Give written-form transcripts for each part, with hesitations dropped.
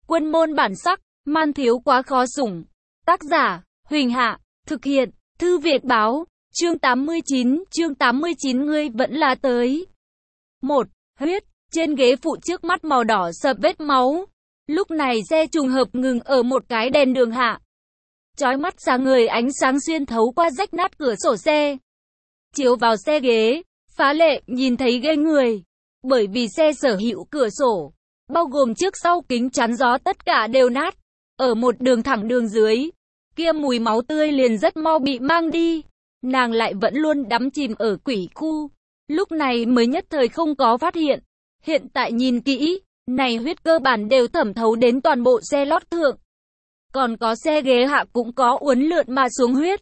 Quân môn bản sắc, man thiếu quá khó sủng. Tác giả, Huỳnh Hạ, thực hiện, Thư Viện Báo, chương 89 ngươi vẫn là tới. 1. Huyết, trên ghế phụ trước mắt màu đỏ sậm vết máu. Lúc này xe trùng hợp ngừng ở một cái đèn đường hạ. Chói mắt sáng ngời ánh sáng xuyên thấu qua rách nát cửa sổ xe. Chiếu vào xe ghế, phá lệ, nhìn thấy ghê người. Bởi vì xe sở hữu cửa sổ, bao gồm trước sau kính chắn gió tất cả đều nát. Ở một đường thẳng đường dưới, kia mùi máu tươi liền rất mau bị mang đi. Nàng lại vẫn luôn đắm chìm ở quỷ khu. Lúc này mới nhất thời không có phát hiện. Hiện tại nhìn kỹ, này huyết cơ bản đều thẩm thấu đến toàn bộ xe lót thượng. Còn có xe ghế hạ cũng có uốn lượn mà xuống huyết.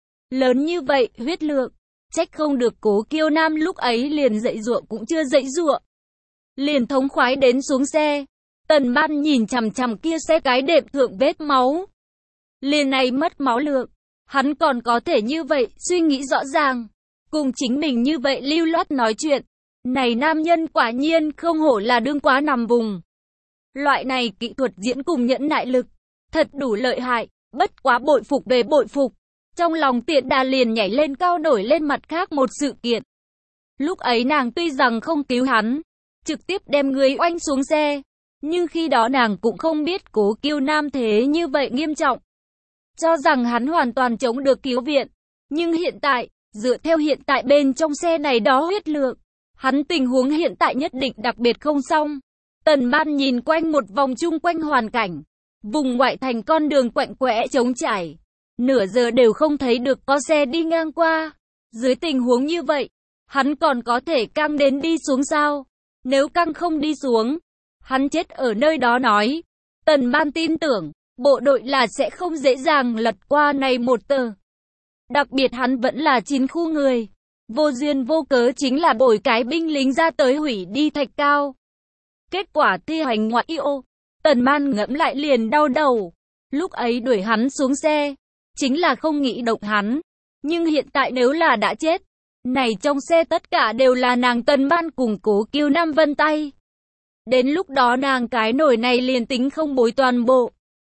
Lớn như vậy, huyết lượng. Trách không được Cố Kiêu Nam lúc ấy liền dậy giụa cũng chưa dậy giụa. Liền thống khoái đến xuống xe. Tần Ban nhìn chằm chằm kia xe cái đệm thượng vết máu. Liền này mất máu lượng. Hắn còn có thể như vậy, suy nghĩ rõ ràng. Cùng chính mình như vậy lưu loát nói chuyện. Này nam nhân quả nhiên không hổ là đương quá nằm vùng. Loại này kỹ thuật diễn cùng nhẫn nại lực. Thật đủ lợi hại, bất quá bội phục về bội phục. Trong lòng Tiện Đà liền nhảy lên cao nổi lên mặt khác một sự kiện. Lúc ấy nàng tuy rằng không cứu hắn, trực tiếp đem người oanh xuống xe. Nhưng khi đó nàng cũng không biết Cố Kiêu Nam thế như vậy nghiêm trọng. Cho rằng hắn hoàn toàn chống được cứu viện. Nhưng hiện tại, dựa theo hiện tại bên trong xe này đó huyết lượng, hắn tình huống hiện tại nhất định đặc biệt không xong. Tần Ban nhìn quanh một vòng chung quanh hoàn cảnh. Vùng ngoại thành con đường quạnh quẽ trống trải. Nửa giờ đều không thấy được có xe đi ngang qua. Dưới tình huống như vậy, hắn còn có thể căng đến đi xuống sao? Nếu căng không đi xuống, hắn chết ở nơi đó nói. Tần Ban tin tưởng, bộ đội là sẽ không dễ dàng lật qua này một tờ. Đặc biệt hắn vẫn là chiến khu người. Vô duyên vô cớ chính là bồi cái binh lính ra tới hủy đi Thạch Cao. Kết quả thi hành ngoại yêu. Tần Ban ngẫm lại liền đau đầu. Lúc ấy đuổi hắn xuống xe, chính là không nghĩ động hắn. Nhưng hiện tại nếu là đã chết, này trong xe tất cả đều là nàng Tần Ban cùng Cố Kiêu Nam vân tay. Đến lúc đó nàng cái nổi này liền tính không bối toàn bộ.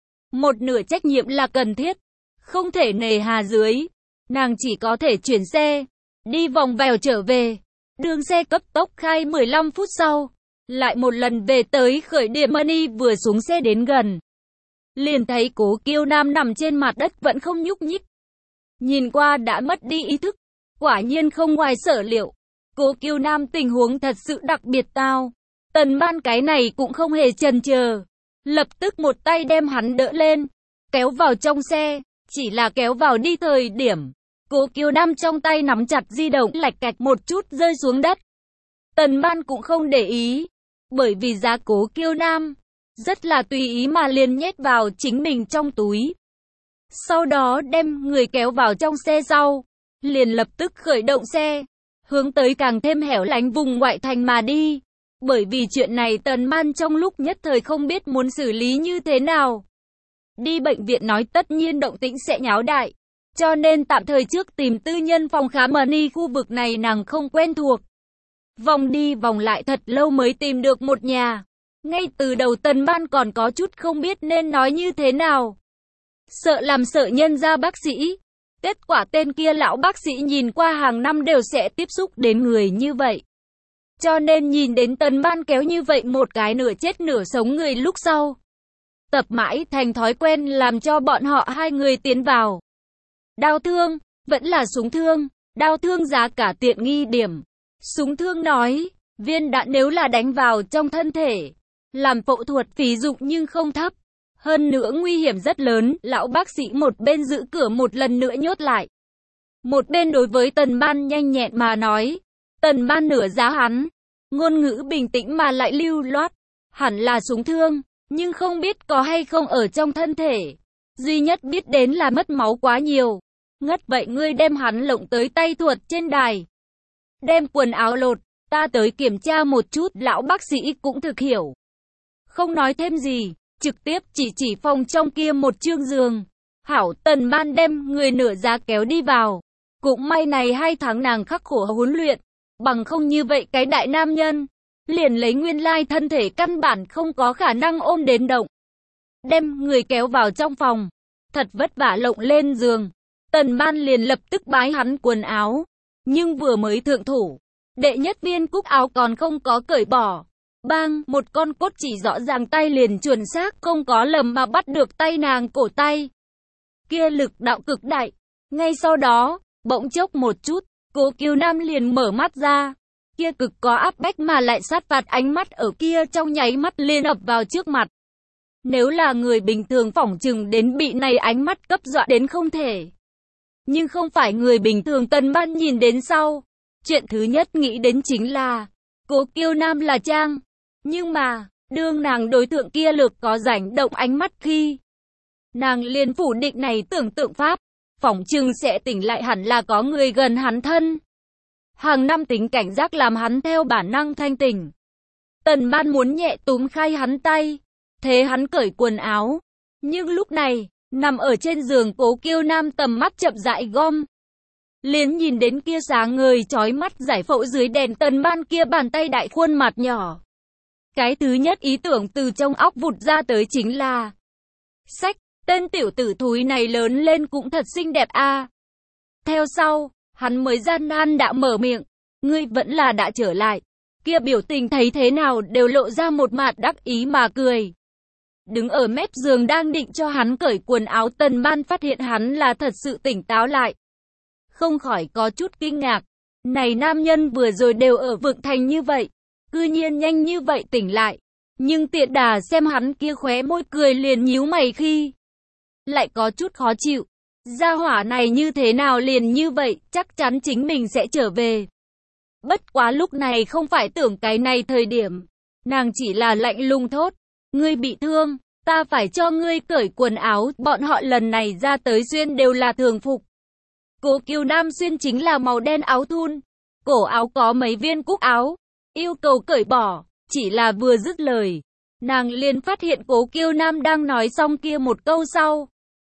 Một nửa trách nhiệm là cần thiết, không thể nề hà dưới. Nàng chỉ có thể chuyển xe, đi vòng vèo trở về. Đường xe cấp tốc khai 15 phút sau. Lại một lần về tới khởi điểm Money vừa xuống xe đến gần. Liền thấy Cố Kiêu Nam nằm trên mặt đất vẫn không nhúc nhích. Nhìn qua đã mất đi ý thức. Quả nhiên không ngoài sở liệu. Cố Kiêu Nam tình huống thật sự đặc biệt tao. Tần Ban cái này cũng không hề chần chờ. Lập tức một tay đem hắn đỡ lên. Kéo vào trong xe. Chỉ là kéo vào đi thời điểm. Cố Kiêu Nam trong tay nắm chặt di động lạch cạch một chút rơi xuống đất. Tần Ban cũng không để ý. Bởi vì giá Cố Kiêu Nam rất là tùy ý mà liền nhét vào chính mình trong túi. Sau đó đem người kéo vào trong xe sau. Liền lập tức khởi động xe. Hướng tới càng thêm hẻo lánh vùng ngoại thành mà đi. Bởi vì chuyện này Tần Ban trong lúc nhất thời không biết muốn xử lý như thế nào. Đi bệnh viện nói tất nhiên động tĩnh sẽ nháo đại. Cho nên tạm thời trước tìm tư nhân phòng khám Money khu vực này nàng không quen thuộc. Vòng đi vòng lại thật lâu mới tìm được một nhà. Ngay từ đầu Tần Ban còn có chút không biết nên nói như thế nào. Sợ làm sợ nhân ra bác sĩ. Kết quả tên kia lão bác sĩ nhìn qua hàng năm đều sẽ tiếp xúc đến người như vậy. Cho nên nhìn đến Tần Ban kéo như vậy một cái nửa chết nửa sống người lúc sau. Tập mãi thành thói quen làm cho bọn họ hai người tiến vào. Đau thương, vẫn là súng thương. Đau thương giá cả tiện nghi điểm. Súng thương nói, viên đạn nếu là đánh vào trong thân thể, làm phẫu thuật phí dụng nhưng không thấp. Hơn nữa nguy hiểm rất lớn, lão bác sĩ một bên giữ cửa một lần nữa nhốt lại. Một bên đối với Tần Ban nhanh nhẹn mà nói, Tần Ban nửa giá hắn, ngôn ngữ bình tĩnh mà lại lưu loát, hẳn là súng thương, nhưng không biết có hay không ở trong thân thể. Duy nhất biết đến là mất máu quá nhiều. Ngất vậy ngươi đem hắn lộng tới tay thuật trên đài. Đem quần áo lột, ta tới kiểm tra một chút, lão bác sĩ cũng thực hiểu. Không nói thêm gì, trực tiếp chỉ phòng trong kia một chương giường. Hảo, Tần Ban đem người nửa giá kéo đi vào. Cũng may này 2 tháng nàng khắc khổ huấn luyện, bằng không như vậy cái đại nam nhân, liền lấy nguyên lai thân thể căn bản không có khả năng ôm đến động. đem người kéo vào trong phòng. Thật vất vả lộng lên giường. Tần Ban liền lập tức bái hắn quần áo. Nhưng vừa mới thượng thủ, đệ nhất viên cúc áo còn không có cởi bỏ. Bang, một con cốt chỉ rõ ràng tay liền chuẩn xác không có lầm mà bắt được tay nàng cổ tay. Kia lực đạo cực đại. Ngay sau đó, bỗng chốc một chút, Cố Kiều Nam liền mở mắt ra. Kia cực có áp bách mà lại sát phạt ánh mắt ở kia trong nháy mắt liền ập vào trước mặt. Nếu là người bình thường phỏng chừng đến bị này ánh mắt cấp dọa đến không thể. Nhưng không phải người bình thường. Tần Ban nhìn đến sau. Chuyện thứ nhất nghĩ đến chính là Cố Kiều Nam là trang. Nhưng mà, đương nàng đối tượng kia lược có rảnh động ánh mắt khi nàng liền phủ định này tưởng tượng pháp. Phỏng chừng sẽ tỉnh lại hẳn là có người gần hắn thân. Hàng năm tính cảnh giác làm hắn theo bản năng thanh tỉnh. Tần Ban muốn nhẹ túm khai hắn tay. Thế hắn cởi quần áo. Nhưng lúc này, nằm ở trên giường Cố Kiều Nam tầm mắt chậm rãi gom. Liền nhìn đến kia sáng ngời chói mắt giải phẫu dưới đèn. Tần Ban kia bàn tay đại khuôn mặt nhỏ. Cái thứ nhất ý tưởng từ trong óc vụt ra tới chính là sách, tên tiểu tử thúi này lớn lên cũng thật xinh đẹp a. Theo sau, hắn mới gian nan đã mở miệng, ngươi vẫn là đã trở lại. Kia biểu tình thấy thế nào đều lộ ra một mặt đắc ý mà cười. Đứng ở mép giường đang định cho hắn cởi quần áo. Tần Ban phát hiện hắn là thật sự tỉnh táo lại. Không khỏi có chút kinh ngạc. Này nam nhân vừa rồi đều ở vực thành như vậy, cư nhiên nhanh như vậy tỉnh lại. Nhưng tiện đà xem hắn kia khóe môi cười liền nhíu mày khi lại có chút khó chịu. Gia hỏa này như thế nào liền như vậy, chắc chắn chính mình sẽ trở về. Bất quá lúc này không phải tưởng cái này thời điểm. Nàng chỉ là lạnh lùng thốt. Ngươi bị thương, ta phải cho ngươi cởi quần áo. Bọn họ lần này ra tới xuyên đều là thường phục. Cố Kiều Nam xuyên chính là màu đen áo thun. Cổ áo có mấy viên cúc áo. Yêu cầu cởi bỏ. Chỉ là vừa dứt lời, nàng liền phát hiện Cố Kiều Nam đang nói xong kia một câu sau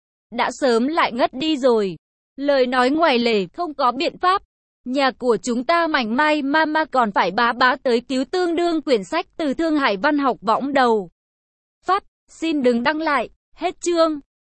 đã sớm lại ngất đi rồi. Lời nói ngoài lề không có biện pháp. Nhà của chúng ta mảnh mai mama còn phải bá tới cứu tương đương quyển sách từ Thương Hải Văn học võng đầu. Phát, xin đừng đăng lại, hết chương.